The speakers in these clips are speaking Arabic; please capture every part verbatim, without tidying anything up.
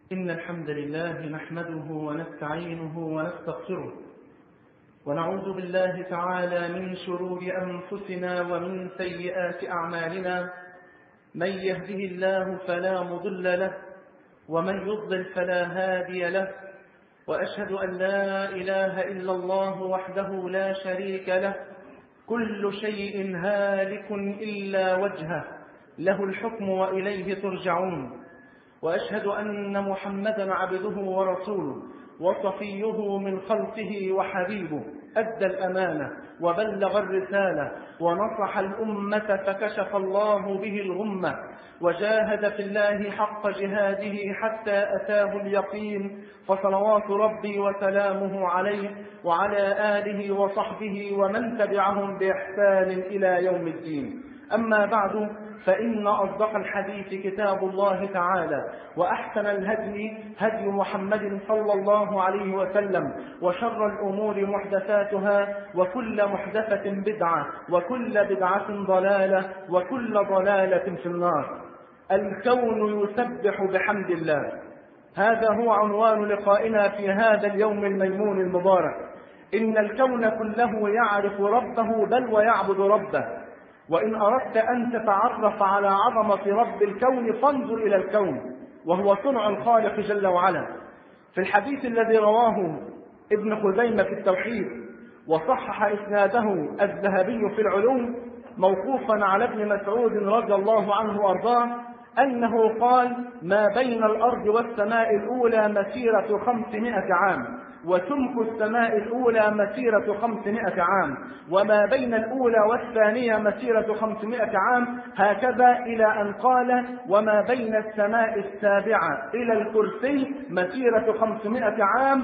إن الحمد لله نحمده ونستعينه ونستغفره، ونعوذ بالله تعالى من شرور أنفسنا ومن سيئات أعمالنا. من يهده الله فلا مضل له، ومن يضلل فلا هادي له، وأشهد أن لا إله إلا الله وحده لا شريك له، كل شيء هالك إلا وجهه، له الحكم وإليه ترجعون. وأشهد أن محمدا عبده ورسوله وصفيه من خلقه وحبيبه، أدى الأمانة وبلغ الرسالة ونصح الأمة فكشف الله به الغمة، وجاهد في الله حق جهاده حتى أتاه اليقين، فصلوات ربي وسلامه عليه وعلى آله وصحبه ومن تبعهم بإحسان إلى يوم الدين. أما بعد، فإن أصدق الحديث كتاب الله تعالى، وأحسن الهدي هدي محمد صلى الله عليه وسلم، وشر الأمور محدثاتها، وكل محدثة بدعة، وكل بدعة ضلالة، وكل ضلالة في النار. الكون يسبح بحمد الله، هذا هو عنوان لقائنا في هذا اليوم الميمون المبارك. إن الكون كله يعرف ربه بل ويعبد ربه. وإن أردت أن تتعرف على عظمة رب الكون فانظر إلى الكون، وهو صنع الخالق جل وعلا. في الحديث الذي رواه ابن خزيمة في التوحيد وصحح إسناده الذهبي في العلوم موقوفا على ابن مسعود رضي الله عنه وارضاه أنه قال: ما بين الأرض والسماء الأولى مسيرة خمسمائة عام، وسمك السماء الأولى مسيرة خمسمائة عام، وما بين الأولى والثانية مسيرة خمسمائة عام، هكذا إلى أن قال: وما بين السماء السابعة إلى الكرسي مسيرة خمسمائة عام،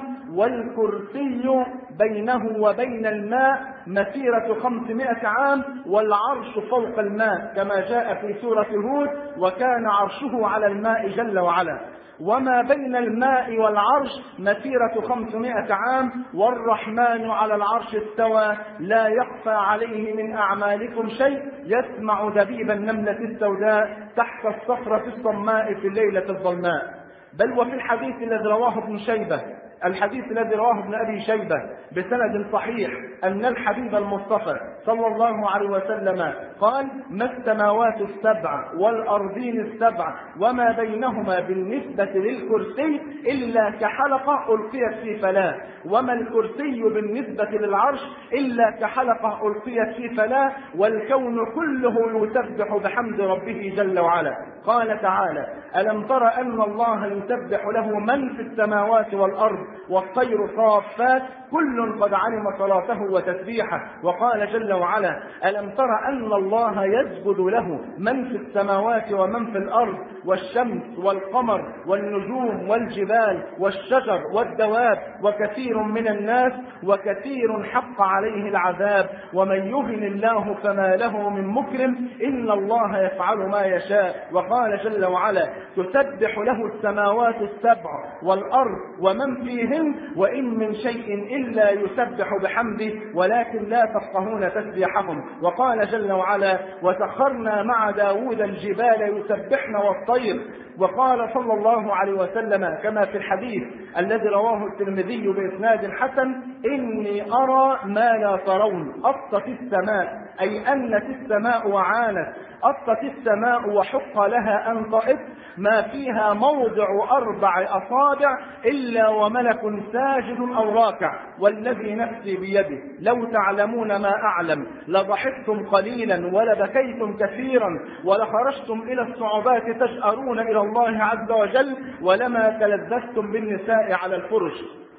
والكرسي بينه وبين الماء مسيرة خمسمائة عام، والعرش فوق الماء كما جاء في سورة هود: وكان عرشه على الماء جل وعلا. وما بين الماء والعرش مسيرة خمسمائة عام، والرحمن على العرش استوى، لا يخفى عليه من أعمالكم شيء، يسمع دبيب النملة السوداء تحت الصخرة الصماء في الليلة الظلماء. بل وفي الحديث الذي رواه ابن شيبة الحديث الذي رواه ابن أبي شيبة بسند صحيح أن الحبيب المصطفى صلى الله عليه وسلم قال: ما السماوات السبع والأرضين السبع وما بينهما بالنسبة للكرسي إلا كحلقة ألقيت في فلاة، وما الكرسي بالنسبة للعرش إلا كحلقة ألقيت في فلاة، والكون كله يسبح بحمد ربه جل وعلا. قال تعالى: ألم تر أن الله يسبح له من في السماوات والأرض والطير صافات كل قد علم صلاته وتسبيحه. وقال جل وعلا: ألم تر أن الله يسجد له من في السماوات ومن في الأرض، والشمس والقمر والنجوم والجبال والشجر والدواب، وكثير من الناس وكثير حق عليه العذاب، ومن يهن الله فما له من مكرم، إن الله يفعل ما يشاء. وقال جل وعلا: تسبح له السماوات السبع والأرض ومن فيهن، وإن من شيء إلا يسبح بحمده ولكن لا تفقهون تسبيحهم. وقال جل وعلا: وسخرنا مع داود الجبال يسبحن والطير. وقال صلى الله عليه وسلم كما في الحديث الذي رواه الترمذي بإسناد حسن: إني أرى ما لا ترون. أطت السماء، أي أنت السماء وعانت، أطت السماء وحق لها أن طئت، ما فيها موضع أربع أصابع إلا وملك ساجد أو راكع، والذي نفسي بيده لو تعلمون ما أعلم لضحكتم قليلا ولبكيتم كثيرا ولخرجتم إلى الصعوبات تجأرون إلى الله عز وجل، ولما تلذذتم بالنساء على الفرش.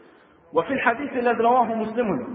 وفي الحديث الذي رواه مسلم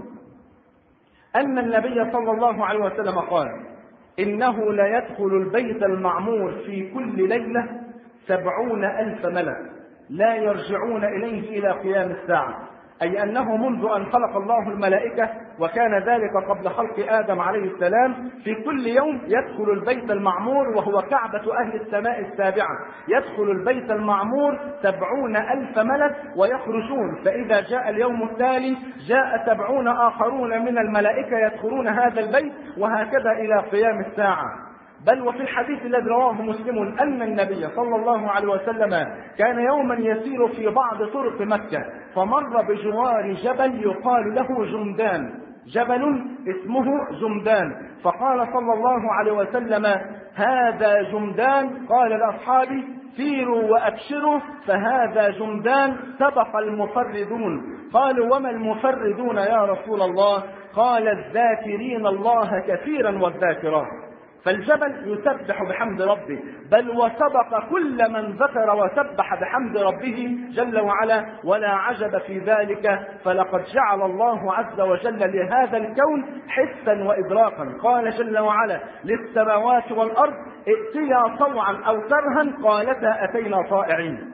أن النبي صلى الله عليه وسلم قال: إنه لا يدخل البيت المعمور في كل ليلة سبعون ألف ملك لا يرجعون إليه إلى قيام الساعة، أي أنه منذ أن خلق الله الملائكة، وكان ذلك قبل خلق آدم عليه السلام، في كل يوم يدخل البيت المعمور وهو كعبة أهل السماء السابعة، يدخل البيت المعمور سبعون ألف ملك ويخرجون، فإذا جاء اليوم التالي جاء سبعون آخرون من الملائكة يدخلون هذا البيت، وهكذا إلى قيام الساعة. بل وفي الحديث الذي رواه مسلم أن النبي صلى الله عليه وسلم كان يوما يسير في بعض طرق مكة فمر بجوار جبل يقال له جمدان، جبل اسمه جمدان، فقال صلى الله عليه وسلم هذا جمدان، قال لأصحابه سيروا وأبشروا فهذا جمدان سبق المفردون. قالوا وما المفردون يا رسول الله؟ قال الذاكرين الله كثيرا والذاكرات. فالجبل يسبح بحمد ربه، بل وسبق كل من ذكر وسبح بحمد ربه جل وعلا، ولا عجب في ذلك، فلقد جعل الله عز وجل لهذا الكون حسا وإدراكا. قال جل وعلا للسماوات والأرض ائتيا طوعا أو كرها قالتا أتينا طائعين.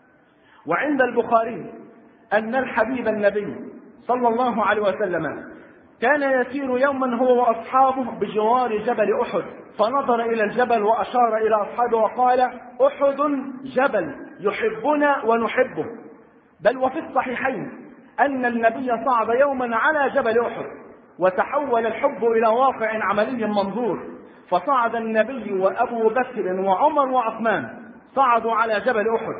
وعند البخاري أن الحبيب النبي صلى الله عليه وسلم كان يسير يوما هو وأصحابه بجوار جبل أحد، فنظر إلى الجبل وأشار إلى أصحابه وقال أحد جبل يحبنا ونحبه. بل وفي الصحيحين أن النبي صعد يوما على جبل أحد وتحول الحب إلى واقع عملي منظور، فصعد النبي وأبو بكر وعمر وعثمان صعدوا على جبل أحد،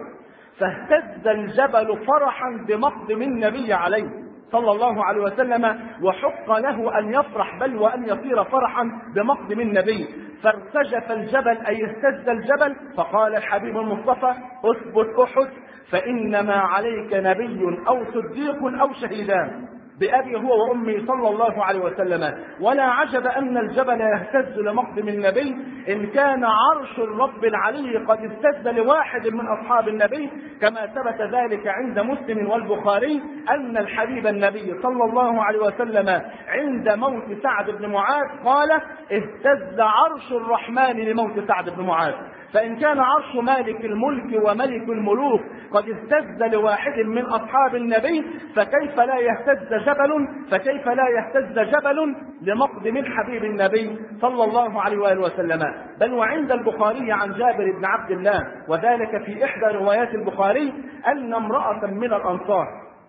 فاهتز الجبل فرحا بمقدم النبي عليه صلى الله عليه وسلم، وحق له أن يفرح بل وأن يصير فرحا بمقدم النبي، فارتجف الجبل أي اهتز الجبل، فقال الحبيب المصطفى اثبت أحد فإنما عليك نبي أو صديق أو شهيدان، بأبي هو وأمي صلى الله عليه وسلم. ولا عجب أن الجبل يهتز لمقدم النبي، إن كان عرش الرب العلي قد اهتز لواحد من أصحاب النبي، كما ثبت ذلك عند مسلم والبخاري أن الحبيب النبي صلى الله عليه وسلم عند موت سعد بن معاذ قال اهتز عرش الرحمن لموت سعد بن معاذ. فإن كان عرش مالك الملك وملك الملوك قد اهتز لواحد من أصحاب النبي، فكيف لا يهتز جبل فكيف لا يهتز جبل لمقدم الحبيب النبي صلى الله عليه وآله وسلم. بل وعند البخاري عن جابر بن عبد الله، وذلك في إحدى روايات البخاري، أن امرأة من الأنصار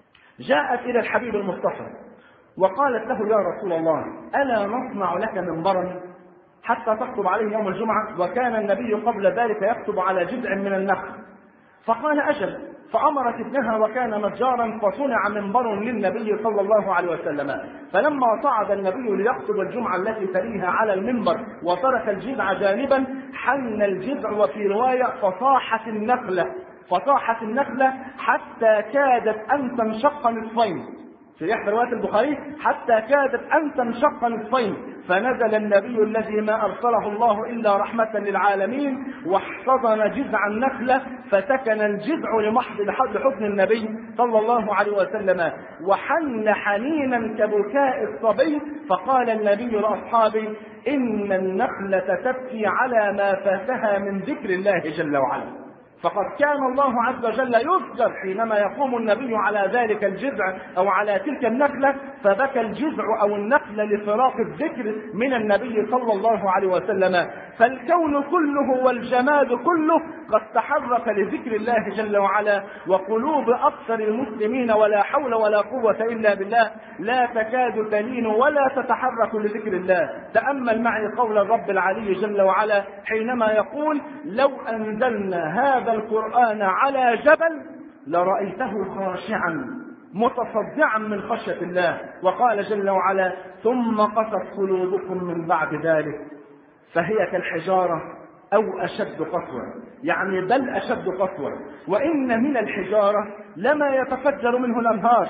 جاءت إلى الحبيب المصطفى وقالت له يا رسول الله ألا نصنع لك منبرا حتى تخطب عليه يوم الجمعة؟ وكان النبي قبل ذلك يخطب على جذع من النخل. فقال أجل، فأمرت ابنها وكان نجارا فصنع منبر للنبي صلى الله عليه وسلم. فلما صعد النبي ليخطب الجمعة التي تليها على المنبر وترك الجذع جانبا، حن الجذع، وفي رواية فصاحت النخلة فصاحت النخلة حتى كادت أن تنشق نصفين، في إحدى روايات البخاري حتى كادت أن تنشق نصفين، فنزل النبي الذي ما أرسله الله إلا رحمة للعالمين واحتضن جذع النخلة، فسكن الجذع لمحض لحضن النبي صلى الله عليه وسلم، وحن حنينا كبكاء الصبي. فقال النبي لأصحابه إن النخلة تبكي على ما فاتها من ذكر الله جل وعلا. فقد كان الله عز وجل يذكر حينما يقوم النبي على ذلك الجذع أو على تلك النخلة، فبكى الجذع أو النخلة لفراق الذكر من النبي صلى الله عليه وسلم. فالكون كله والجماد كله قد تحرك لذكر الله جل وعلا، وقلوب أكثر المسلمين ولا حول ولا قوة إلا بالله لا تكاد تلين ولا تتحرك لذكر الله. تأمل معي قول الرب العلي جل وعلا حينما يقول لو أنزلنا هذا القرآن على جبل لرأيته خاشعا متصدعا من خشية الله. وقال جل وعلا ثم قست قلوبكم من بعد ذلك فهي كالحجارة أو أشد قسوة، يعني بل أشد قسوة. وإن من الحجارة لما يتفجر منه الأنهار،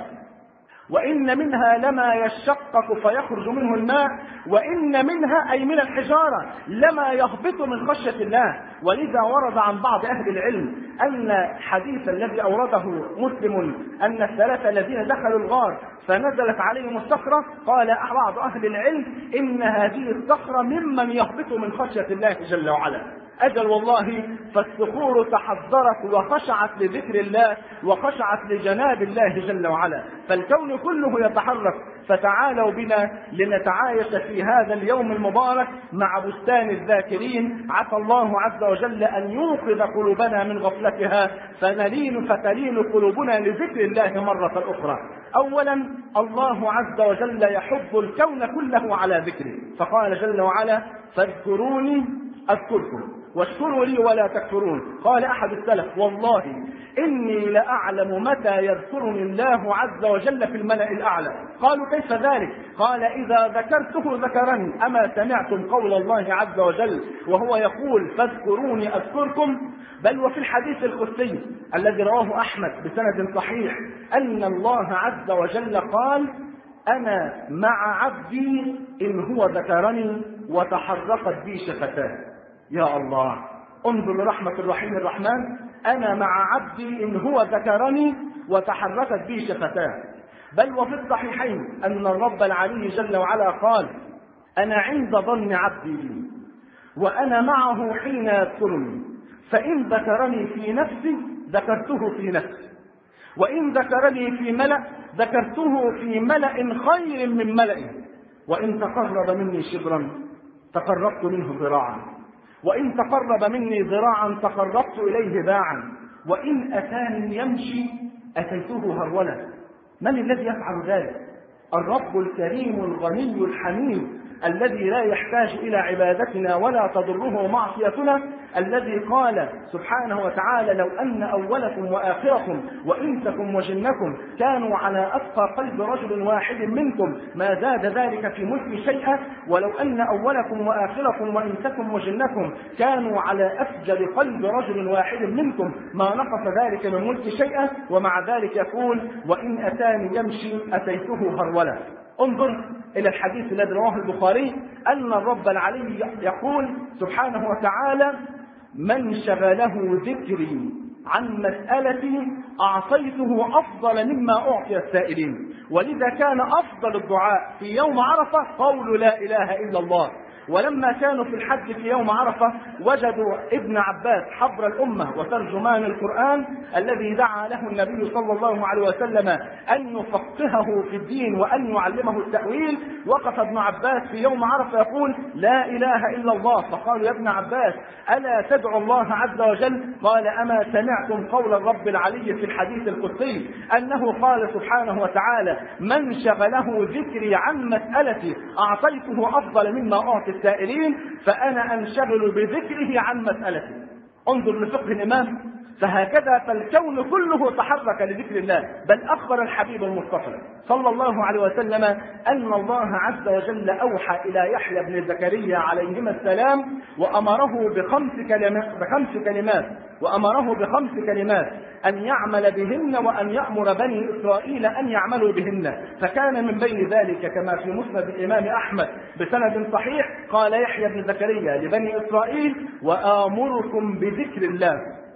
وإن منها لما يشقق فيخرج منه الماء، وإن منها أي من الحجارة لما يهبط من خشية الله. ولذا ورد عن بعض أهل العلم أن حديث الذي أورده مسلم أن الثلاثة الذين دخلوا الغار فنزلت عليهم الصخرة، قال بعض أهل العلم إن هذه الصخرة ممن يهبط من خشية الله جل وعلا. أجل والله فالصخور تحذرت وخشعت لذكر الله وخشعت لجناب الله جل وعلا، فالكون كله يتحرك. فتعالوا بنا لنتعايش في هذا اليوم المبارك مع بستان الذاكرين، عسى الله عز وجل أن يوقظ قلوبنا من غفلتها فنلين فتلين قلوبنا لذكر الله مرة أخرى. أولا الله عز وجل يحب الكون كله على ذكره، فقال جل وعلا فاذكروني أذكركم واشكروا لي ولا تكفرون. قال أحد السلف: والله إني لأعلم متى يذكرني الله عز وجل في الملأ الأعلى. قالوا: كيف ذلك؟ قال: إذا ذكرته ذكرني. أما سمعتم قول الله عز وجل وهو يقول: فاذكروني أذكركم؟ بل وفي الحديث القدسي الذي رواه أحمد بسند صحيح أن الله عز وجل قال: أنا مع عبدي إن هو ذكرني وتحرقت بي شفتاه. يا الله، انظر لرحمة الرحيم الرحمن: أنا مع عبدي إن هو ذكرني وتحركت بي شفتاه. بل وفي الصحيحين أن الرب العلي جل وعلا قال: أنا عند ظن عبدي بي وأنا معه حين يذكرني، فإن ذكرني في نفسي ذكرته في نفسي، وإن ذكرني في ملأ ذكرته في ملأ خير من ملئه، وإن تقرب مني شبرا تقربت منه ذراعا، وإن تقرب مني ذراعا تقربت إليه باعا، وإن أتاني يمشي أتيته هرولا. من الذي يفعل ذلك؟ الرب الكريم الغني الحميد الذي لا يحتاج إلى عبادتنا ولا تضره معصيتنا، الذي قال سبحانه وتعالى: لو أن أولكم وآخركم وإنسكم وجنكم كانوا على أتقى قلب رجل واحد منكم ما زاد ذلك في ملك شيئا، ولو أن أولكم وآخركم وإنسكم وجنكم كانوا على أفجر قلب رجل واحد منكم ما نقص ذلك من ملك شيئا، ومع ذلك يقول: وإن أتاني يمشي أتيته هرولا. انظر إلى الحديث الذي رواه البخاري أن الرب العلي يقول سبحانه وتعالى: من شغله ذكري عن مسألتي أعطيته أفضل مما أعطي السائلين. ولذا كان أفضل الدعاء في يوم عرفة قول لا إله إلا الله. ولما كانوا في الحج في يوم عرفة وجدوا ابن عباس حبر الأمة وترجمان القرآن الذي دعا له النبي صلى الله عليه وسلم أن يفقهه في الدين وأن يعلمه التأويل، وقف ابن عباس في يوم عرفة يقول: لا إله إلا الله. فقالوا: يا ابن عباس ألا تدعو الله عز وجل؟ قال: أما سمعتم قول الرب العلي في الحديث القدسي أنه قال سبحانه وتعالى: من شغله ذكري عن مسألتي أعطيته أفضل مما أعطي السائلين، فأنا أنشغل بذكره عن مسألته. انظر لفقه الإمام، فهكذا فالكون كله تحرك لذكر الله. بل أخبر الحبيب المصطفى صلى الله عليه وسلم أن الله عز وجل أوحى إلى يحيى بن زكريا عليهما السلام وأمره بخمس كلمات بخمس كلمات وأمره بخمس كلمات أن يعمل بهن وأن يأمر بني إسرائيل أن يعملوا بهن. فكان من بين ذلك كما في مسند الإمام أحمد بسند صحيح قال يحيى بن زكريا لبني إسرائيل: وآمركم بذكر الله،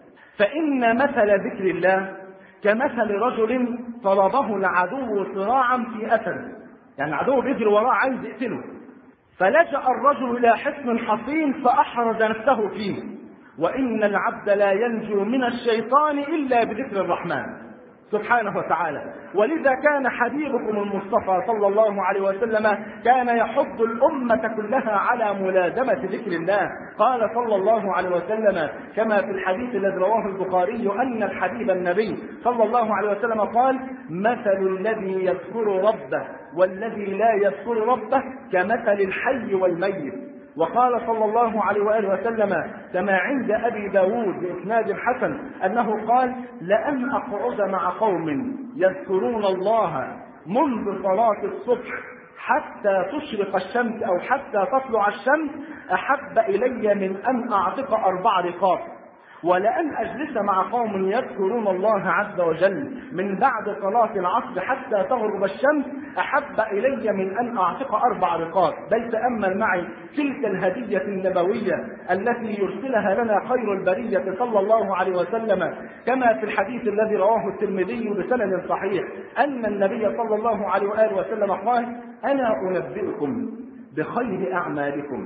فإن مثل ذكر الله كمثل رجل طلبه العدو صراعا في أثر، يعني العدو بيجري وراه عايز يقتله، فلجأ الرجل إلى حصن حصين فأحرز نفسه فيه. وإن العبد لا ينجو من الشيطان إلا بذكر الرحمن سبحانه وتعالى. ولذا كان حبيبكم المصطفى صلى الله عليه وسلم كان يحض الأمة كلها على ملازمة ذكر الله. قال صلى الله عليه وسلم كما في الحديث الذي رواه البخاري أن الحبيب النبي صلى الله عليه وسلم قال: مثل الذي يذكر ربه والذي لا يذكر ربه كمثل الحي والميت. وقال صلى الله عليه وآله وسلم كما عند أبي داود بإسناد حسن أنه قال: لأن أقعد مع قوم يذكرون الله منذ صلاة الصبح حتى تشرق الشمس أو حتى تطلع الشمس أحب إلي من أن أعتق أربع رقاب، ولأن أجلس مع قوم يذكرون الله عز وجل من بعد صلاة العصر حتى تغرب الشمس أحب إلي من أن أعتق أربع رقاب. بل تأمل معي تلك الهدية النبوية التي يرسلها لنا خير البرية صلى الله عليه وسلم كما في الحديث الذي رواه الترمذي بسند صحيح أن النبي صلى الله عليه وآله وسلم قال: أنا أنبئكم بخير أعمالكم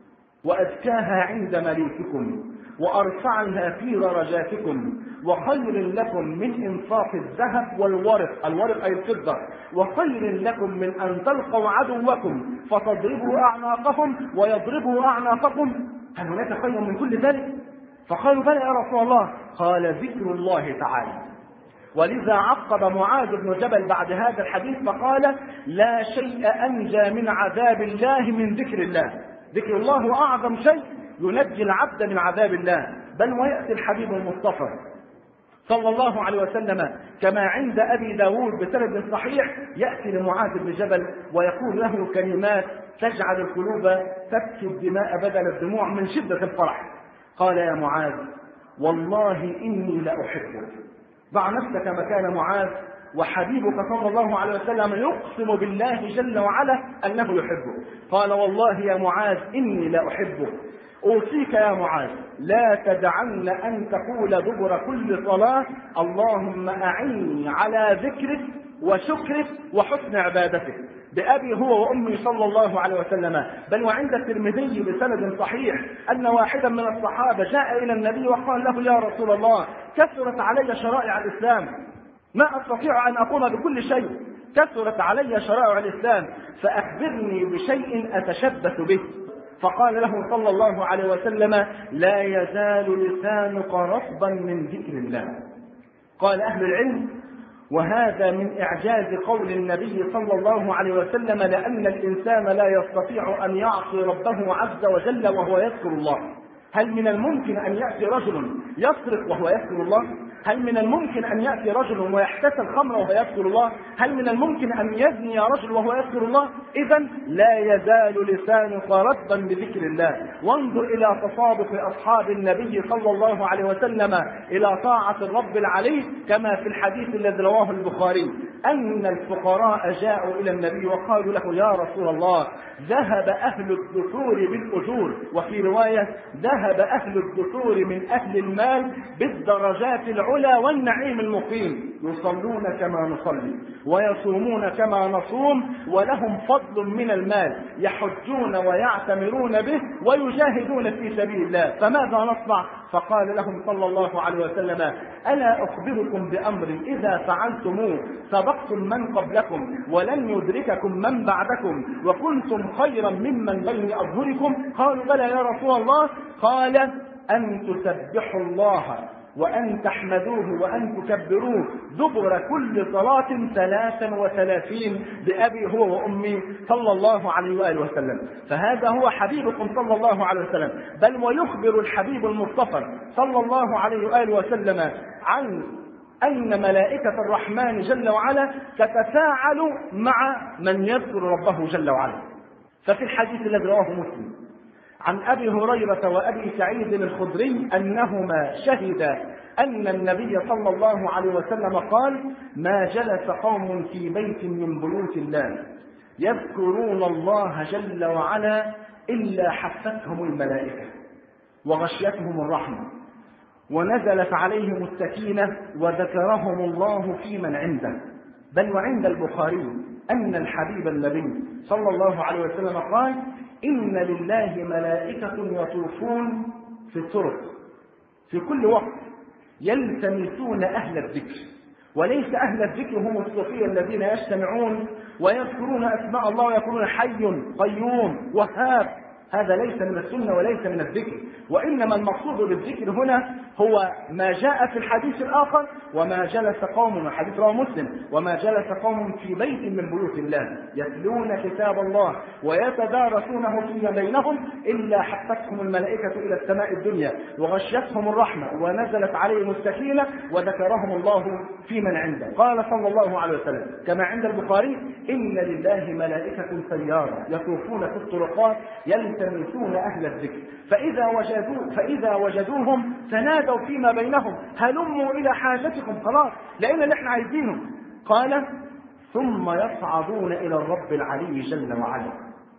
وأزكاها عند مليككم وأرفعها في درجاتكم وخير لكم من إنفاق الذهب والورق، الورق أي الفضة، وخير لكم من أن تلقوا عدوكم فتضربوا أعناقهم ويضربوا أعناقكم. هل هناك خير من كل ذلك؟ فقالوا: بلى يا رسول الله. قال: ذكر الله تعالى. ولذا عقب معاذ بن جبل بعد هذا الحديث فقال: لا شيء أنجى من عذاب الله من ذكر الله. ذكر الله أعظم شيء ينجي العبد من عذاب الله. بل ويأتي الحبيب المصطفى صلى الله عليه وسلم كما عند أبي داود بسند صحيح، يأتي لمعاذ بن جبل ويقول له كلمات تجعل القلوب تبكي الدماء بدل الدموع من شدة الفرح. قال: يا معاذ والله إني لأحبك. ضع نفسك مكان معاذ وحبيبك صلى الله عليه وسلم يقسم بالله جل وعلا أنه يحبه. قال: والله يا معاذ إني لأحبك. أوصيك يا معاذ لا تدعن أن تقول دبر كل صلاة: اللهم أعني على ذكرك وشكرك وحسن عبادتك. بأبي هو وأمي صلى الله عليه وسلم. بل وعند الترمذي بسند صحيح أن واحدا من الصحابة جاء إلى النبي وقال له: يا رسول الله، كثرت علي شرائع الإسلام، ما أستطيع أن أقوم بكل شيء، كثرت علي شرائع الإسلام، فأخبرني بشيء أتشبث به. فقال له صلى الله عليه وسلم: لا يزال لسانك رطبا من ذكر الله. قال أهل العلم: وهذا من إعجاز قول النبي صلى الله عليه وسلم، لأن الإنسان لا يستطيع أن يعصي ربه عز وجل وهو يذكر الله. هل من الممكن أن يأتي رجل يسرق وهو يذكر الله؟ هل من الممكن أن يأتي رجل ويحتسى الخمر وهو يذكر الله؟ هل من الممكن أن يزني رجل وهو يذكر الله؟ إذا لا يزال لسانك رطبا بذكر الله. وانظر إلى تصادق أصحاب النبي صلى الله عليه وسلم إلى طاعة الرب العلي، كما في الحديث الذي رواه البخاري أن الفقراء جاءوا إلى النبي وقالوا له: يا رسول الله، ذهب أهل الدثور بالأجور، وفي رواية ذهب أهل الدثور من أهل المال بالدرجات العلى والنعيم المقيم، يصلون كما نصلي ويصومون كما نصوم ولهم فضل من المال، يحجون ويعتمرون به ويجاهدون في سبيل الله، فماذا نصنع؟ فقال لهم صلى الله عليه وسلم: ألا أخبركم بأمر إذا فعلتموه سبقتم من قبلكم ولن يدرككم من بعدكم وكنتم خيرا ممن بين أظهركم؟ قالوا: بلى يا رسول الله. قال: أن تسبحوا الله وأن تحمدوه وأن تكبروه دبر كل صلاة ثلاثا وثلاثين بأبي هو وأمي صلى الله عليه وآله وسلم. فهذا هو حبيبكم صلى الله عليه وسلم. بل ويخبر الحبيب المصطفى صلى الله عليه وآله وسلم عن أن ملائكة الرحمن جل وعلا تتفاعل مع من يذكر ربه جل وعلا. ففي الحديث الذي رواه مسلم عن أبي هريرة وأبي سعيد الخدري أنهما شهدا أن النبي صلى الله عليه وسلم قال: ما جلس قوم في بيت من بيوت الله يذكرون الله جل وعلا إلا حفتهم الملائكة وغشيتهم الرحمة ونزلت عليهم السكينة وذكرهم الله في من عنده. بل وعند البخاري أن الحبيب النبي صلى الله عليه وسلم قال: إن لله ملائكة يطوفون في الطرق في كل وقت يلتمسون أهل الذكر. وليس أهل الذكر هم الصوفية الذين يجتمعون ويذكرون أسماء الله ويقولون حي قيوم وهاب، هذا ليس من السنة وليس من الذكر. وإنما المقصود بالذكر هنا هو ما جاء في الحديث الآخر: وما جلس قوم، حديث رواه مسلم، وما جلس قوم في بيت من بيوت الله يتلون كتاب الله ويتدارسونه فيما بينهم إلا حفتهم الملائكة إلى السماء الدنيا وغشيتهم الرحمة ونزلت عليهم السكينة وذكرهم الله في من عنده. قال صلى الله عليه وسلم كما عند البخاري: إن لله ملائكة سيارة يطوفون في الطرقات يلتمسون أهل الذكر فإذا وجدوا فإذا وجدوهم تنادوا فيما بينهم: هلموا إلى حاجتكم، خلاص لأن اللي احنا عايزينه. قال: ثم يصعدون إلى الرب العلي جل وعلا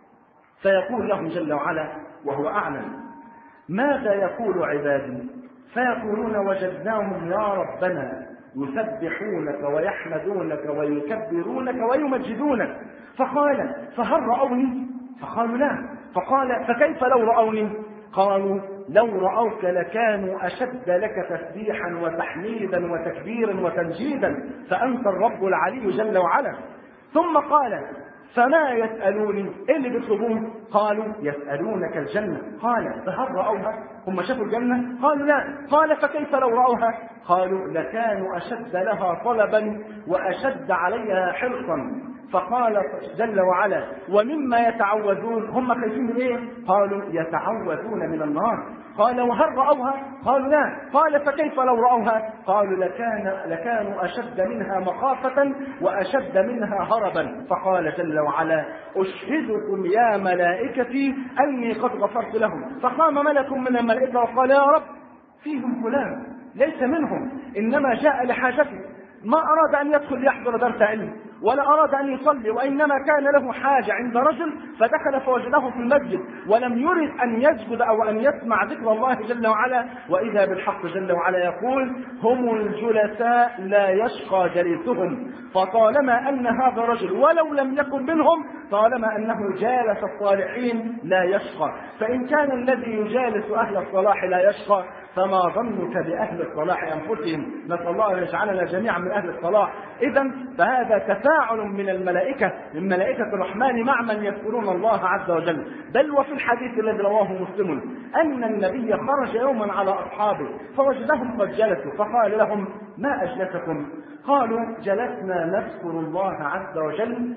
فيقول لهم جل وعلا وهو أعلم: ماذا يقول عبادي؟ فيقولون: وجدناهم يا ربنا يسبحونك ويحمدونك ويكبرونك ويمجدونك. فقال: فهل رأوني؟ فقالوا: لا. فقال: فكيف لو رأوني؟ قالوا: لو رأوك لكانوا أشد لك تسبيحا وتحميدا وتكبيرا وتمجيدا، فأنت الرب العلي جل وعلا. ثم قال: فما يسألوني؟ إيه اللي بيطلبون؟ قالوا: يسألونك الجنة. قال: فهل رأوها؟ هم شافوا الجنة؟ قالوا: لا. قال: فكيف لو رأوها؟ قالوا: لكانوا أشد لها طلبا وأشد عليها حرصا. فقال جل وعلا ومما يتعوذون، هم خايفين من ايه؟ قالوا يتعوذون من النار. قال وهل رأوها؟ قالوا لا. قال فكيف لو رأوها؟ قالوا لكان لكانوا أشد منها مخافة وأشد منها هربا. فقال جل وعلا أشهدكم يا ملائكتي أني قد غفرت لهم. فقام ملك من الملائكة وقال يا رب فيهم فلان ليس منهم، إنما جاء لحاجته، ما أراد أن يدخل يحضر درس علم ولا أراد أن يصلي، وإنما كان له حاجة عند رجل فدخل فوجده في المسجد ولم يرد أن يسجد أو أن يسمع ذكر الله جل وعلا، وإذا بالحق جل وعلا يقول هم الجلساء لا يشقى جليسهم. فطالما أن هذا الرجل ولو لم يكن منهم طالما أنه جالس الصالحين لا يشقى، فإن كان الذي يجالس أهل الصلاح لا يشقى فما ظنك بأهل الصلاح أنفسهم. نسأل الله أن يجعلنا جميعا من أهل الصلاح. إذن فهذا تفاعل من الملائكة من ملائكة الرحمن مع من يذكرون الله عز وجل. بل وفي الحديث الذي رواه مسلم أن النبي خرج يوما على أصحابه فوجدهم قد جلسوا فقال لهم ما أجلسكم؟ قالوا جلسنا نذكر الله عز وجل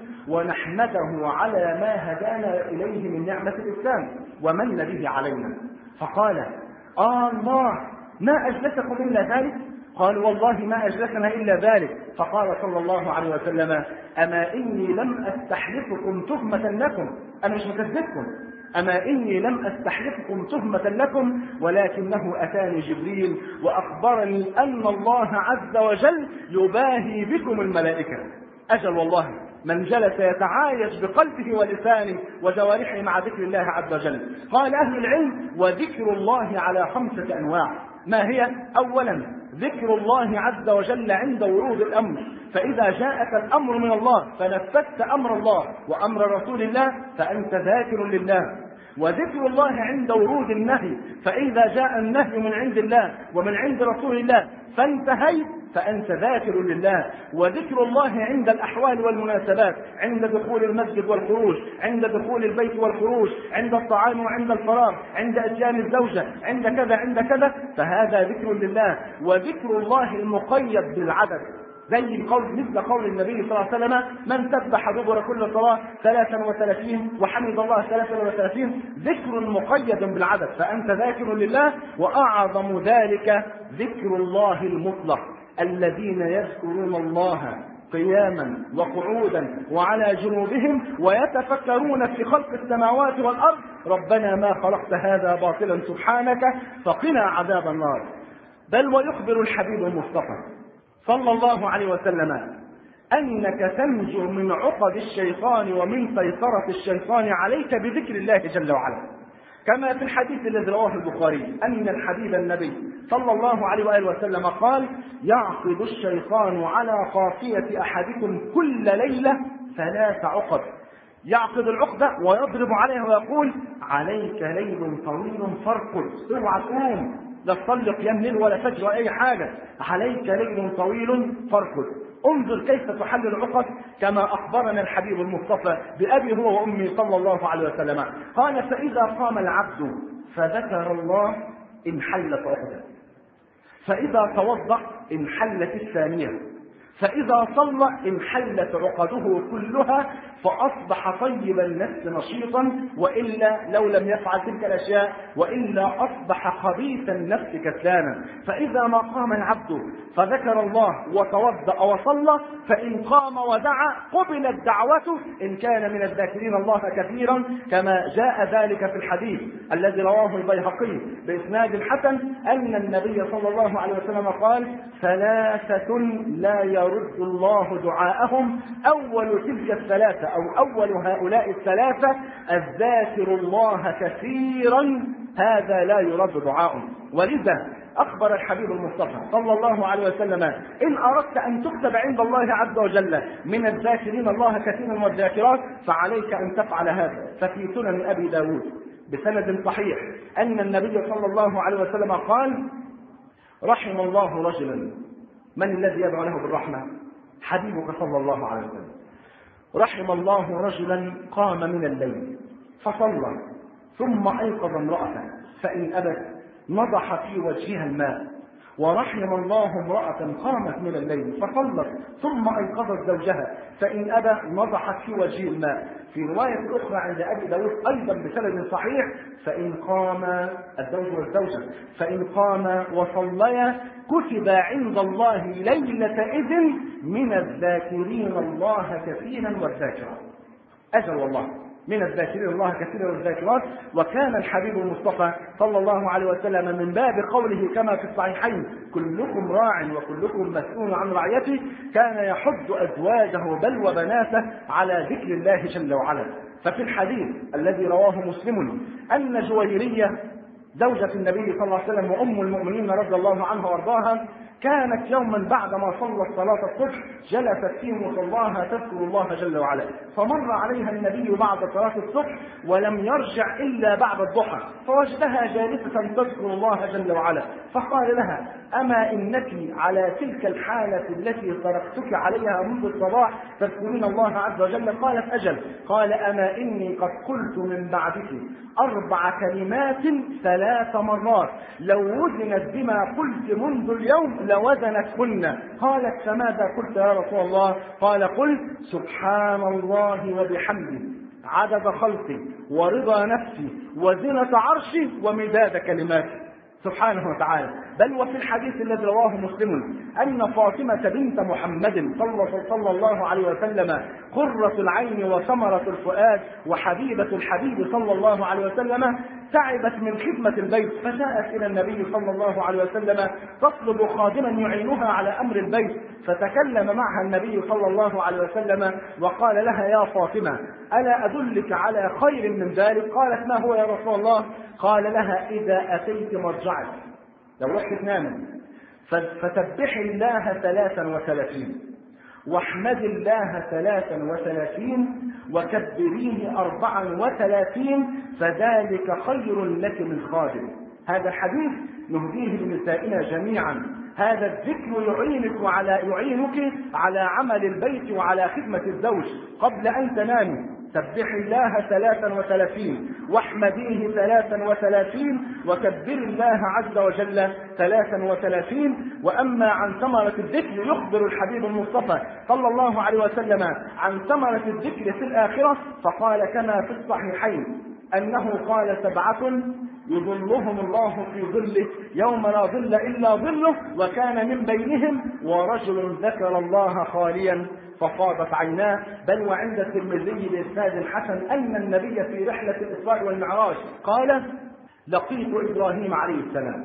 ونحمده على ما هدانا إليه من نعمة الإسلام ومن به علينا. فقال آه الله ما أجلسكم إلا ذلك؟ قالوا والله ما أجلسنا إلا ذلك. فقال صلى الله عليه وسلم أما إني لم أستحلفكم تهمة لكم، أنا مش مكذبكم، أما إني لم أستحلفكم تهمة لكم ولكنه أتاني جبريل وأخبرني أن الله عز وجل يباهي بكم الملائكة. أجل والله من جلس يتعايش بقلبه ولسانه وجوارحه مع ذكر الله عز وجل. قال أهل العلم وذكر الله على خمسة أنواع. ما هي؟ أولا ذكر الله عز وجل عند ورود الأمر، فإذا جاءك الأمر من الله فنفذت أمر الله وأمر رسول الله فأنت ذاكر لله. وذكر الله عند ورود النهي، فإذا جاء النهي من عند الله ومن عند رسول الله فانتهيت فأنت ذاكر لله. وذكر الله عند الأحوال والمناسبات، عند دخول المسجد والخروج، عند دخول البيت والخروج، عند الطعام وعند الفراغ، عند إتيان الزوجة، عند كذا عند كذا، فهذا ذكر لله. وذكر الله المقيد بالعدد زي قول مثل قول النبي صلى الله عليه وسلم من سبح دبر كل صلاة ثلاثا وثلاثين وحمد الله ثلاثا وثلاثين، ذكر مقيد بالعدد فأنت ذاكر لله. وأعظم ذلك ذكر الله المطلق الذين يذكرون الله قياما وقعودا وعلى جنوبهم ويتفكرون في خلق السماوات والأرض ربنا ما خلقت هذا باطلا سبحانك فقنا عذاب النار. بل ويخبر الحبيب المصطفى صلى الله عليه وسلم أنك تنجو من عقد الشيطان ومن سيطرة الشيطان عليك بذكر الله جل وعلا، كما في الحديث الذي رواه البخاري أن الحبيب النبي صلى الله عليه وآله وسلم قال يعقد الشيطان على قافية أحدكم كل ليلة ثلاث عقد، يعقد العقدة ويضرب عليها ويقول عليك ليل طويل فارقد، اوعى تقوم لا تصلي قيام ليل ولا فجر ولا أي حاجة، عليك ليل طويل فارقد. انظر كيف تحل العقد كما أخبرنا الحبيب المصطفى بأبي هو وأمي صلى الله عليه وسلم. قال فإذا قام العبد فذكر الله انحلت عقده، فإذا توضأ انحلت الثانية، فإذا صلى انحلت عقده كلها فأصبح طيب النفس نشيطا، وإلا لو لم يفعل تلك الأشياء وإلا أصبح خبيث النفس كسلانا. فإذا ما قام العبد فذكر الله وتوضأ وصلى فإن قام ودعا قبلت دعوته إن كان من الذاكرين الله كثيرا، كما جاء ذلك في الحديث الذي رواه البيهقي بإسناد حسن أن النبي صلى الله عليه وسلم قال ثلاثة لا يرد الله دعاءهم، أول تلك الثلاثة أو أول هؤلاء الثلاثة الذاكر الله كثيرا هذا لا يرد دعاءه. ولذا أخبر الحبيب المصطفى صلى الله عليه وسلم إن أردت أن تكتب عند الله عز وجل من الذاكرين الله كثيرا والذاكرات فعليك أن تفعل هذا. ففي سنن أبي داود بسند صحيح أن النبي صلى الله عليه وسلم قال رحم الله رجلا، من الذي يدعو له بالرحمة؟ حبيبك صلى الله عليه وسلم. رحم الله رجلا قام من الليل فصلى ثم أيقظ امرأته فإن أبت نضح في وجهها الماء ورحم الله امرأة قامت من الليل فصلت ثم أيقظت زوجها فإن أبى نضحت في وجه الماء. في رواية أخرى عند أبي داود أيضا بسند صحيح فإن قام الزوج والزوجة فإن قام وصليا كتب عند الله ليلة إذن من الذاكرين الله كثيرا والذاكرات. أجل والله من الذاكرين الله كثيرا والذاكرات. وكان الحبيب المصطفى صلى الله عليه وسلم من باب قوله كما في الصحيحين كلكم راع وكلكم مسؤول عن رعيته كان يحض أزواجه بل وبناته على ذكر الله جل وعلا. ففي الحديث الذي رواه مسلم أن جويرية زوجة النبي صلى الله عليه وسلم وأم المؤمنين رضي الله عنها وارضاها كانت يوما بعدما صلت صلاة الصبح جلست في مصلاها تذكر الله جل وعلا، فمر عليها النبي بعد صلاة الصبح ولم يرجع إلا بعد الضحى فوجدها جالسة تذكر الله جل وعلا، فقال لها أما إنك على تلك الحالة التي تركتك عليها منذ الصباح تذكرين الله عز وجل؟ قالت أجل. قال أما إني قد قلت من بعدك أربع كلمات ثلاث مرات لو وزنت بما قلت منذ اليوم لوزنتهن. قالت فماذا قلت يا رسول الله؟ قال قلت سبحان الله وبحمده عدد خلقي ورضا نفسي وزنة عرشي ومداد كلماتي سبحانه وتعالى. بل وفي الحديث الذي رواه مسلم أن فاطمة بنت محمد صلى الله عليه وسلم قرة العين وثمرة الفؤاد وحبيبة الحبيب صلى الله عليه وسلم تعبت من خدمة البيت فجاءت إلى النبي صلى الله عليه وسلم تطلب خادما يعينها على أمر البيت، فتكلم معها النبي صلى الله عليه وسلم وقال لها يا فاطمة ألا أدلك على خير من ذلك؟ قالت ما هو يا رسول الله؟ قال لها إذا أتيت مرجعك لو رحت تنام فسبحي الله ثلاثا وثلاثين واحمد الله ثلاثا وثلاثين وكبريه أربعا وثلاثين فذلك خير لك من خادم. هذا الحديث نهديه لنسائنا جميعا. هذا الذكر يعينك على يعينك على عمل البيت وعلى خدمة الزوج قبل أن تنامي. سبحي الله ثلاثا وثلاثين واحمديه ثلاثا وثلاثين وكبر الله عز وجل ثلاثا وثلاثين. وأما عن ثمرة الذكر يخبر الحبيب المصطفى صلى الله عليه وسلم عن ثمرة الذكر في الآخرة فقال كما في الصحيحين أنه قال سبعة يظلهم الله في ظله يوم لا ظل إلا ظله وكان من بينهم ورجل ذكر الله خاليا ففاضت عيناه. بل وعند الترمذي بإسناد حسن أن النبي في رحلة الإسراء والمعراج قال لقيت إبراهيم عليه السلام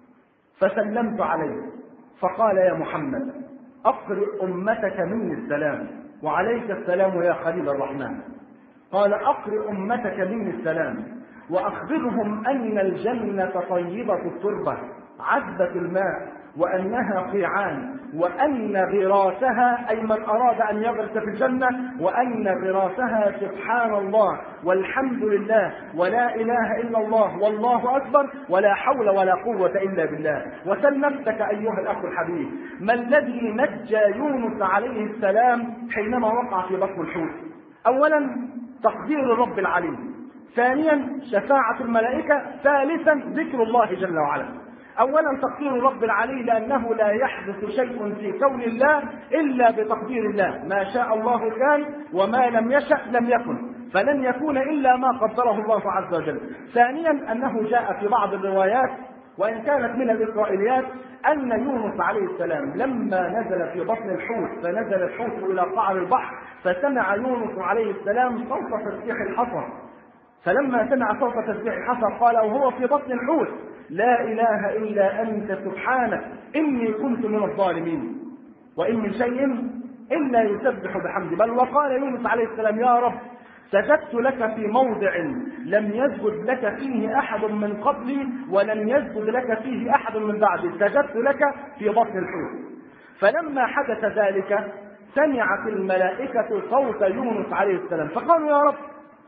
فسلمت عليه فقال يا محمد أقرئ أمتك مني السلام وعليك السلام يا خليل الرحمن. قال أقرئ أمتك مني السلام وأخبرهم أن الجنة طيبة التربة عذبة الماء وأنها قيعان وأن غراسها أي من أراد أن يغرس في الجنة وأن غراسها سبحان الله والحمد لله ولا إله إلا الله والله أكبر ولا حول ولا قوة إلا بالله. وسل نفسك أيها الأخ الحبيب ما الذي نجى يونس عليه السلام حينما وقع في بطن الحوت؟ أولا تقدير الرب العليم، ثانيا شفاعة الملائكة، ثالثا ذكر الله جل وعلا. أولا تقدير الرب العلي لأنه لا يحدث شيء في كون الله إلا بتقدير الله، ما شاء الله كان وما لم يشأ لم يكن، فلن يكون إلا ما قدره الله عز وجل. ثانيا أنه جاء في بعض الروايات وإن كانت من الإسرائيليات أن يونس عليه السلام لما نزل في بطن الحوت فنزل الحوت إلى قعر البحر فسمع يونس عليه السلام صوت تسبيح الحصى، فلما سمع صوت تسبيح الحصى قال وهو في بطن الحوت لا إله إلا أنت سبحانك إني كنت من الظالمين وإن من شيء إلا يسبح بحمد. بل وقال يونس عليه السلام يا رب سجدت لك في موضع لم يسجد لك فيه أحد من قبلي ولم يسجد لك فيه أحد من بعدي، سجدت لك في بطن الحوت. فلما حدث ذلك سمعت الملائكة صوت يونس عليه السلام فقالوا يا رب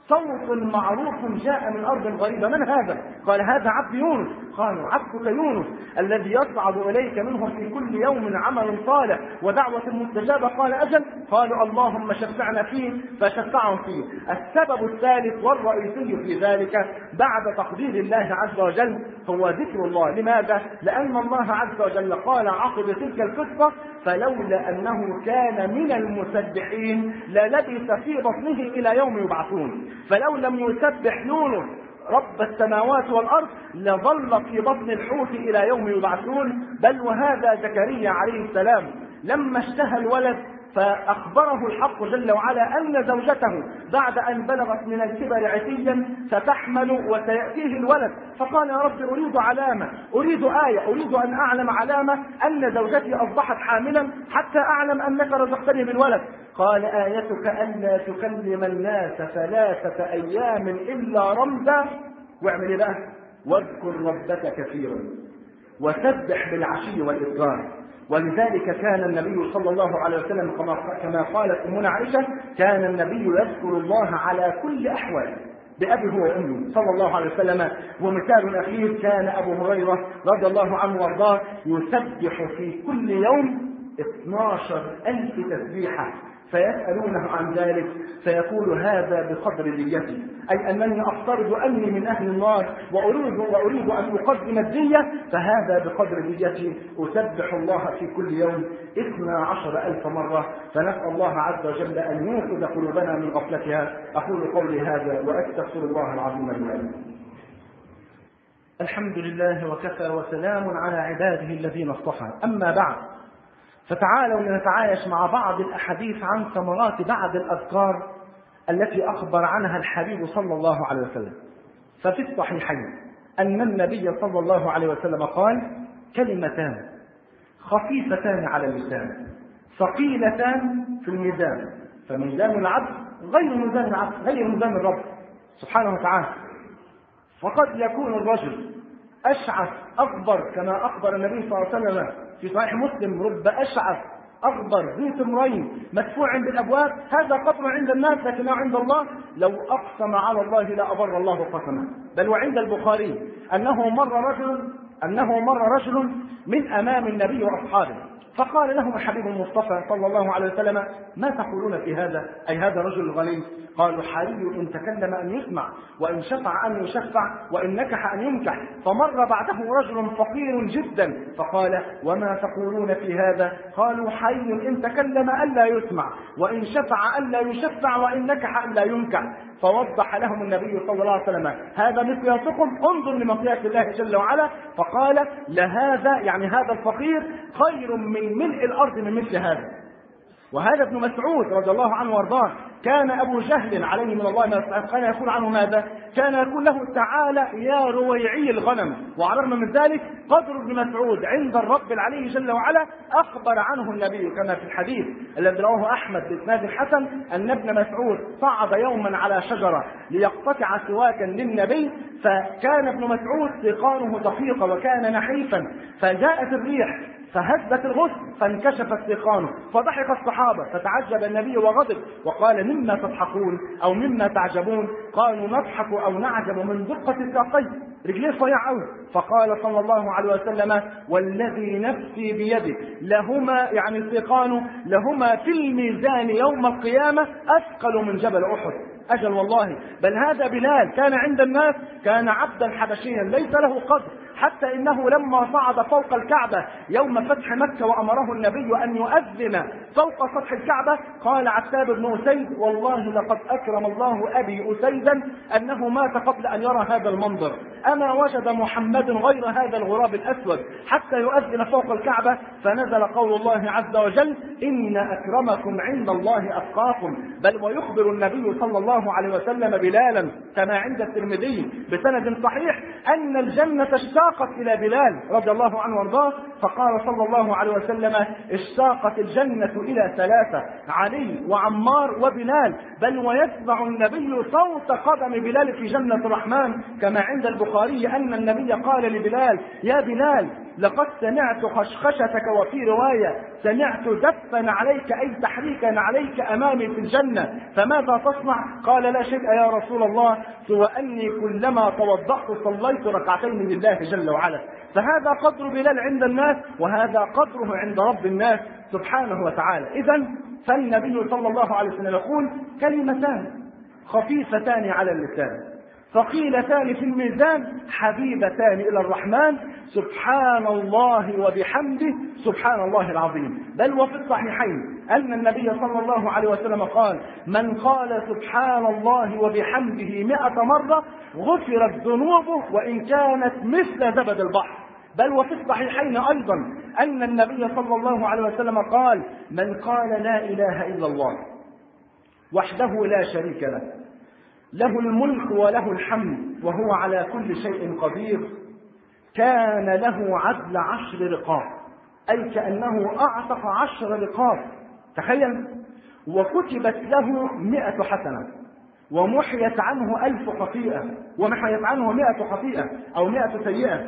صوت معروف جاء من أرض غريبة، من هذا؟ قال هذا عبد يونس. قالوا عبدك يونس الذي يصعد إليك منهم في كل يوم عمل صالح ودعوة مستجابة. قال أجل. قالوا اللهم شفعنا فيه، فشفعهم فيه. السبب الثالث والرئيسي في ذلك بعد تقدير الله عز وجل هو ذكر الله. لماذا؟ لأن الله عز وجل قال عقب تلك القصة فلولا أنه كان من المسبحين للبث في بطنه إلى يوم يبعثون. فلو لم يسبح يونس رب السماوات والأرض لظل في بطن الحوت إلى يوم يبعثون. بل وهذا زكريا عليه السلام لما اشتهى الولد فأخبره الحق جل وعلا أن زوجته بعد أن بلغت من الكبر عتيا ستحمل وسيأتيه الولد، فقال يا رب أريد علامة، أريد آية، أريد أن أعلم علامة أن زوجتي أصبحت حاملا حتى أعلم أنك رزقتني بالولد. قال آيتك ألا تكلم الناس ثلاثة أيام إلا رمزا، واعمل بقى واذكر ربك كثيرا وسبح بالعشي والإبكار. ولذلك كان النبي صلى الله عليه وسلم كما قالت أمنا عائشة كان النبي يذكر الله على كل أحوال بأبي هو وأمي صلى الله عليه وسلم. ومثال أخير كان أبو هريرة رضي الله عنه وارضاه يسبح في كل يوم اثني عشر ألف تسبيحة، فيسألونه عن ذلك فيقول هذا بقدر نيتي، أي أنني أفترض أني من أهل النار وأريد, وأريد أن أقدم الدية، فهذا بقدر نيتي أسبح الله في كل يوم اثني عشر ألف مرة. فنسأل الله عز وجل أن يوقظ قلوبنا من غفلتها. أقول قولي هذا وأستغفر الله العظيم لي ولكم. الحمد لله وكفى وسلام على عباده الذين اصطفى. أما بعد، فتعالوا لنتعايش مع بعض الأحاديث عن ثمرات بعض الأذكار التي أخبر عنها الحبيب صلى الله عليه وسلم. ففي الصحيحين أن النبي صلى الله عليه وسلم قال كلمتان خفيفتان على اللسان ثقيلتان في الميزان، فميزان العبد غير ميزان العبد غير ميزان الرب سبحانه وتعالى. فقد يكون الرجل أشعث أغبر كما أخبر النبي صلى الله عليه وسلم في صحيح مسلم رب أشعث أغبر ذي تمرين مدفوع بالأبواب، هذا قطر عند الناس لكنه عند الله لو أقسم على الله لا أبر الله قسمه. بل وعند البخاري أنه مر رجل أنه مر رجل من أمام النبي وأصحابه فقال لهم الحبيب المصطفى صلى الله عليه وسلم ما تقولون في هذا؟ أي هذا الرجل الغني. قالوا حري إن تكلم أن يسمع وإن شفع أن يشفع وإن نكح أن ينكح. فمر بعده رجل فقير جدا فقال وما تقولون في هذا؟ قالوا حري إن تكلم ألا يسمع وإن شفع ألا يشفع وإن نكح ألا ينكح. فوضح لهم النبي صلى الله عليه وسلم هذا مقياسكم، انظر لمقياس الله جل وعلا. فقال لهذا يعني هذا الفقير خير من ملء الأرض من مثل هذا. وهذا ابن مسعود رضي الله عنه وارضاه كان أبو جهل عليه من الله ما كان يقول عنه ماذا؟ كان يقول له تعالى يا رويعي الغنم. وعلى الرغم من ذلك قدر ابن مسعود عند الرب العلي جل وعلا أخبر عنه النبي كما في الحديث الذي رواه أحمد بإسناد حسن أن ابن مسعود صعد يوما على شجرة ليقتطع سواكا للنبي، فكان ابن مسعود سيقانه دقيقة وكان نحيفا، فجاءت الريح فهزت الغصن فانكشفت سيقانه فضحك الصحابة فتعجب النبي وغضب وقال مما تضحكون أو مما تعجبون؟ قالوا نضحك أو نعجب من دقة الساقين، رجليه صيع قوي. فقال صلى الله عليه وسلم والذي نفسي بيده لهما يعني سيقانه لهما في الميزان يوم القيامة أثقل من جبل أحد. أجل والله، بل هذا بلال كان عند الناس كان عبدا حبشيا ليس له قدر، حتى إنه لما صعد فوق الكعبة يوم فتح مكة وأمره النبي أن يؤذن فوق سطح الكعبة قال عتاب بن أسيد والله لقد أكرم الله أبي أسيدا أنه مات قبل أن يرى هذا المنظر، أما وجد محمد غير هذا الغراب الأسود حتى يؤذن فوق الكعبة. فنزل قول الله عز وجل إن أكرمكم عند الله أتقاكم. بل ويخبر النبي صلى الله عليه وسلم بلالا كما عند الترمذي بسند صحيح أن الجنة اشتاقت إلى بلال رضي الله عنه وارضاه فقال صلى الله عليه وسلم اشتاقت الجنة إلى ثلاثة: علي وعمار وبلال، بل ويسمع النبي صوت قدم بلال في جنة الرحمن، كما عند البخاري أن النبي قال لبلال: يا بلال لقد سمعت خشخشتك، وفي رواية سمعت دفا عليك أي تحريكا عليك أمامي في الجنة، فماذا تصنع؟ قال: لا شيء يا رسول الله، سوى أني كلما توضأت صليت ركعتين لله جل وعلا. فهذا قدر بلال عند الناس، وهذا قدره عند رب الناس سبحانه وتعالى. إذن فالنبي صلى الله عليه وسلم يقول: كلمتان خفيفتان على اللسان ثقيلتان في الميزان حبيبتان إلى الرحمن، سبحان الله وبحمده سبحان الله العظيم. بل وفي الصحيحين أن النبي صلى الله عليه وسلم قال: من قال سبحان الله وبحمده مئة مرة غفرت ذنوبه وإن كانت مثل زبد البحر. بل وفي الصحيحين أيضا أن النبي صلى الله عليه وسلم قال: من قال لا إله إلا الله وحده لا شريك له، له الملك وله الحمد وهو على كل شيء قدير، كان له عدل عشر رقاب، أي كأنه أعتق عشر رقاب، تخيل، وكتبت له مئة حسنة، ومحيت عنه ألف خطيئة، ومحيت عنه مئة خطيئة أو مئة سيئة،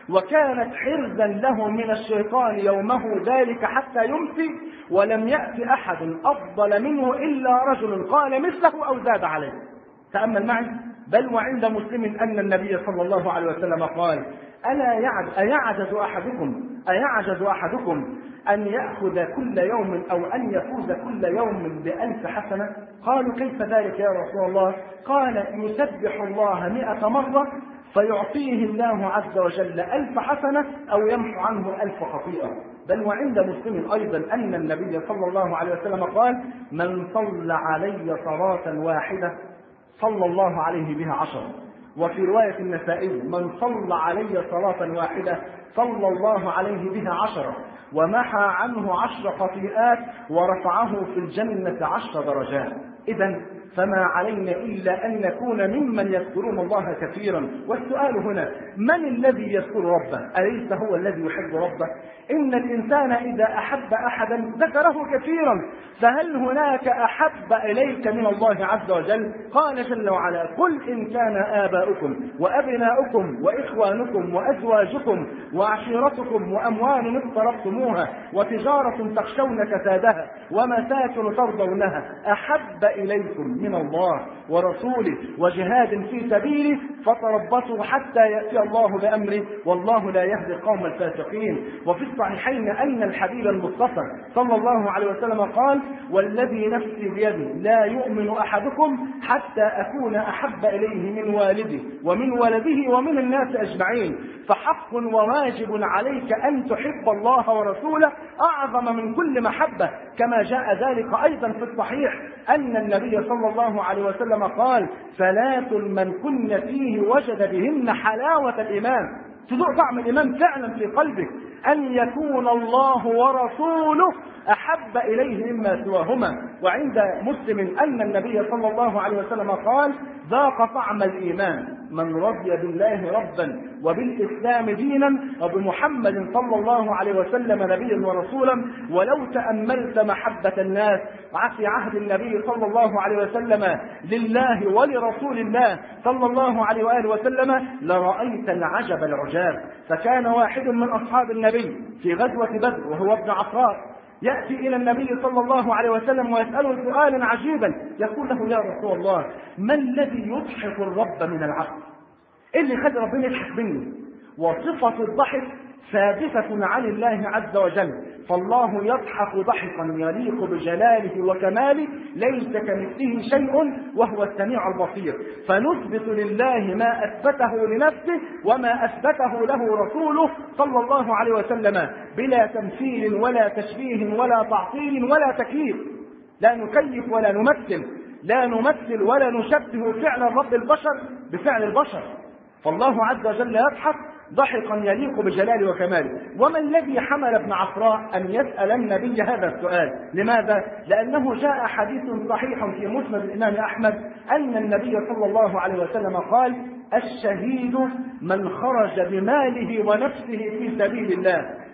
وكانت حرزا له من الشيطان يومه ذلك حتى يمسي، ولم يأت أحد أفضل منه إلا رجل قال مثله أو زاد عليه. تأمل معي. بل وعند مسلم أن النبي صلى الله عليه وسلم قال: ألا يعجز أيعجز أحدكم أيعجز أحدكم أن يأخذ كل يوم أو أن يفوز كل يوم بألف حسنة؟ قالوا: كيف ذلك يا رسول الله؟ قال: يسبح الله مئة مرة فيعطيه الله عز وجل ألف حسنة أو يمحو عنه ألف خطيئة. بل وعند مسلم أيضا أن النبي صلى الله عليه وسلم قال: من صلى علي صلاة واحدة صلى الله عليه بها عشر. وفي رواية النسائي: من صلى علي صلاة واحدة صلى الله عليه بها عشرة، ومحى عنه عشر خطيئات ورفعه في الجنة عشر درجات. إذن فما علينا إلا أن نكون ممن يذكرون الله كثيرا. والسؤال هنا: من الذي يذكر ربه؟ أليس هو الذي يحب ربه؟ إن الإنسان إذا أحب أحدا ذكره كثيرا، فهل هناك أحب إليك من الله عز وجل؟ قال جل وعلا: قل إن كان آباؤكم وأبناؤكم وإخوانكم وأزواجكم وعشيرتكم وأموال اقترفتموها وتجارة تخشون كسادها ومساكن ترضونها أحب إليكم من الله ورسوله وجهاد في سبيله فتربصوا حتى يأتي الله بأمره والله لا يهدي القوم الفاسقين. وفي الصحيحين أن الحبيب المصطفى صلى الله عليه وسلم قال: والذي نفسي بيده لا يؤمن أحدكم حتى أكون أحب إليه من والده ومن ولده ومن الناس أجمعين، فحق وواجب عليك أن تحب الله ورسوله أعظم من كل محبة، كما جاء ذلك أيضا في الصحيح أن النبي صلى الله عليه وسلم قال: ثلاث من كن فيه وجد بهن حلاوة الإيمان. تذوق طعم الإيمان فعلا في قلبك: أن يكون الله ورسوله أحب إليه مما سواهما. وعند مسلم أن النبي صلى الله عليه وسلم قال: ذاق طعم الإيمان من رضي بالله ربا وبالإسلام دينا وبمحمد صلى الله عليه وسلم نبيا ورسولا. ولو تأملت محبة الناس في عهد النبي صلى الله عليه وسلم لله ولرسول الله صلى الله عليه وآله وسلم لرأيت العجب العجاب. فكان واحد من أصحاب النبي في غزوة بدر وهو ابن عفراء يأتي إلى النبي صلى الله عليه وسلم ويسأله سؤالا عجيبا، يقول له: يا رسول الله، ما الذي يضحك الرب من العبد؟ إيه اللي يخلي ربنا يضحك مني؟ وصفة الضحك ثابتة عن الله عز وجل، فالله يضحك ضحكا يليق بجلاله وكماله ليس كمثله شيء وهو السميع البصير. فنثبت لله ما أثبته لنفسه وما أثبته له رسوله صلى الله عليه وسلم بلا تمثيل ولا تشبيه ولا تعطيل ولا تكييف. لا نكيف ولا نمثل، لا نمثل ولا نشبه فعل رب البشر بفعل البشر، فالله عز وجل يضحك ضحكا يليق بجلاله وكماله. وما الذي حمل ابن عفراء أن يسأل النبي هذا السؤال؟ لماذا؟ لأنه جاء حديث صحيح في مسند الإمام أحمد أن النبي صلى الله عليه وسلم قال: الشهيد من خرج بماله ونفسه في سبيل الله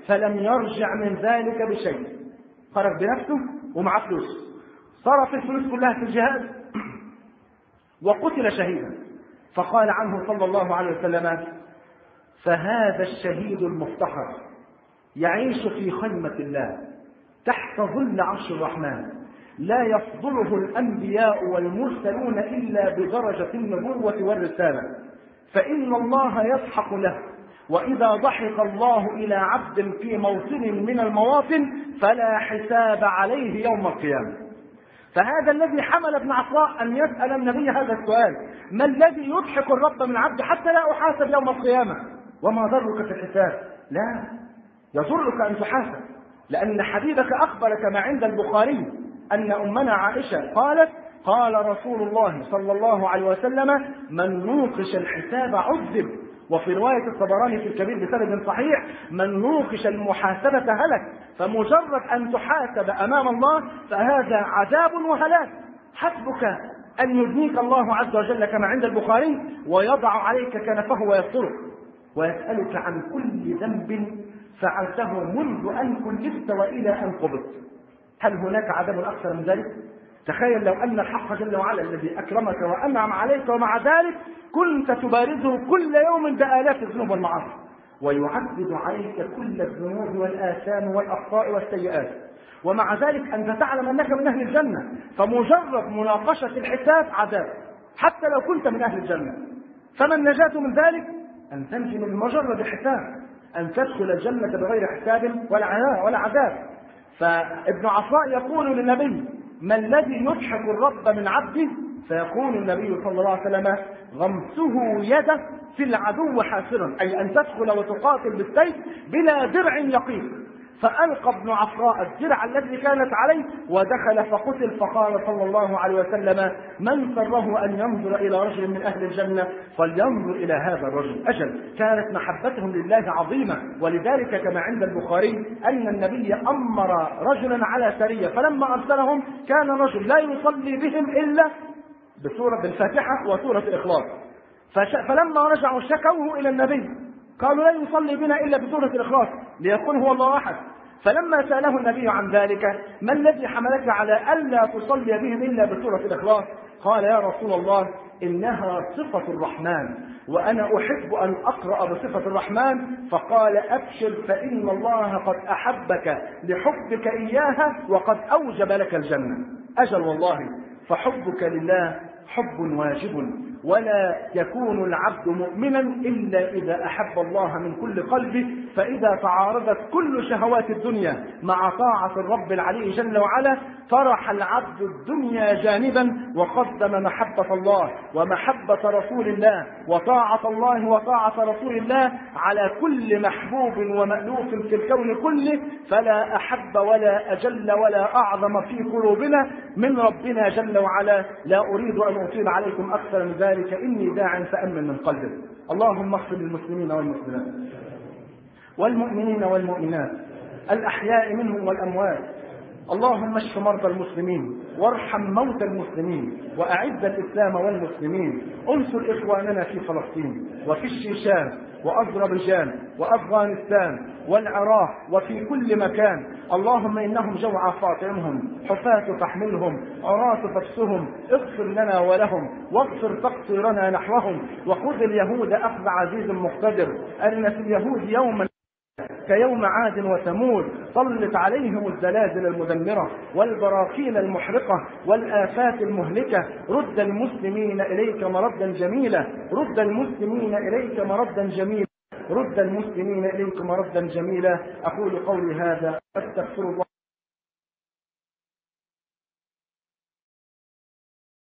فلم يرجع من ذلك بشيء، خرج بنفسه ومعاه فلوس، صرف الفلوس كلها في الجهاد وقتل شهيدا. فقال عنه صلى الله عليه وسلم: فهذا الشهيد المفتخر يعيش في خيمة الله تحت ظل عرش الرحمن، لا يفضله الأنبياء والمرسلون إلا بدرجة النبوة والرسالة، فإن الله يضحك له، وإذا ضحك الله إلى عبد في موطن من المواطن فلا حساب عليه يوم القيامة. فهذا الذي حمل ابن عفراء أن يسأل النبي هذا السؤال: ما الذي يضحك الرب من عبد حتى لا أحاسب يوم القيامة؟ وما ضرك في الحساب؟ لا، يضرك أن تحاسب، لأن حبيبك أخبر كما عند البخاري أن أمنا عائشة قالت: قال رسول الله صلى الله عليه وسلم: من نوقش الحساب عذب. وفي رواية الطبراني في الكبير بسند صحيح: من نوقش المحاسبة هلك. فمجرد أن تحاسب أمام الله فهذا عذاب وهلاك. حسبك أن يدنيك الله عز وجل كما عند البخاري ويضع عليك كنفه ويسترك ويسألك عن كل ذنب فعلته منذ أن كلفت وإلى أن قبضت. هل هناك عذاب أكثر من ذلك؟ تخيل لو أن الحق جل وعلا الذي أكرمك وأنعم عليك ومع ذلك كنت تبارزه كل يوم بآلاف الذنوب والمعاصي، ويعدد عليك كل الذنوب والآثام والأخطاء والسيئات، ومع ذلك أنت تعلم أنك من أهل الجنة، فمجرد مناقشة الحساب عذاب حتى لو كنت من أهل الجنة. فما النجاة من ذلك؟ أن تنجي من مجرد الحساب، أن تدخل الجنة بغير حساب ولا عذاب. فابن عفراء يقول للنبي: ما الذي يضحك الرب من عبده؟ فيقول النبي صلى الله عليه وسلم: غمسه يده في العدو حاسرا، أي أن تدخل وتقاتل بالسيف بلا درع يقيك. فألقى ابن عفراء الدرع الذي كانت عليه ودخل فقتل. فقال صلى الله عليه وسلم: من سره أن ينظر إلى رجل من أهل الجنة فلينظر إلى هذا الرجل. أجل كانت محبتهم لله عظيمة، ولذلك كما عند البخاري أن النبي أمر رجلا على سرية، فلما أرسلهم كان رجل لا يصلي بهم إلا بسورة الفاتحة وسورة الإخلاص، فلما رجعوا شكوه إلى النبي قالوا: لا يصلي بنا إلا بسورة الإخلاص ليكون هو الله أحد. فلما سأله النبي عن ذلك: ما الذي حملك على ألا تصلي بهم إلا بسورة الإخلاص؟ قال: يا رسول الله، إنها صفة الرحمن وأنا أحب أن أقرأ بصفة الرحمن. فقال: أبشر فإن الله قد أحبك لحبك إياها وقد أوجب لك الجنة. أجل والله، فحبك لله حب واجب، ولا يكون العبد مؤمنا إلا إذا أحب الله من كل قلبه. فإذا تعارضت كل شهوات الدنيا مع طاعة الرب العلي جل وعلا طرح العبد الدنيا جانبا وقدم محبة الله ومحبة رسول الله وطاعة الله وطاعة رسول الله على كل محبوب ومألوف في الكون كله. فلا أحب ولا أجل ولا أعظم في قلوبنا من ربنا جل وعلا. لا أريد أن أطيل عليكم أكثر من ذلك، إني داع فأمن من قلبك. اللهم اغفر للمسلمين والمسلمات والمؤمنين والمؤمنات الأحياء منهم والأموات. اللهم اشف مرضى المسلمين وارحم موتى المسلمين وأعز الإسلام والمسلمين. انصر إخواننا في فلسطين وفي الشيشان وأذربيجان وأفغانستان والعراق وفي كل مكان. اللهم إنهم جوع فاطعمهم، حفاة تحملهم، عراة تفسهم. اغفر لنا ولهم واغفر تقصيرنا نحوهم، وخذ اليهود أخذ عزيز مقتدر. أرنا في اليهود يوما كيوم عاد وثمود، سلط عليهم الزلازل المدمرة والبراكين المحرقة والآفات المهلكة. رد المسلمين إليك مردا جميلا، رد المسلمين إليك مردا جميلا، رد المسلمين إليك مردا جميلا. أقول قولي هذا أستغفر الله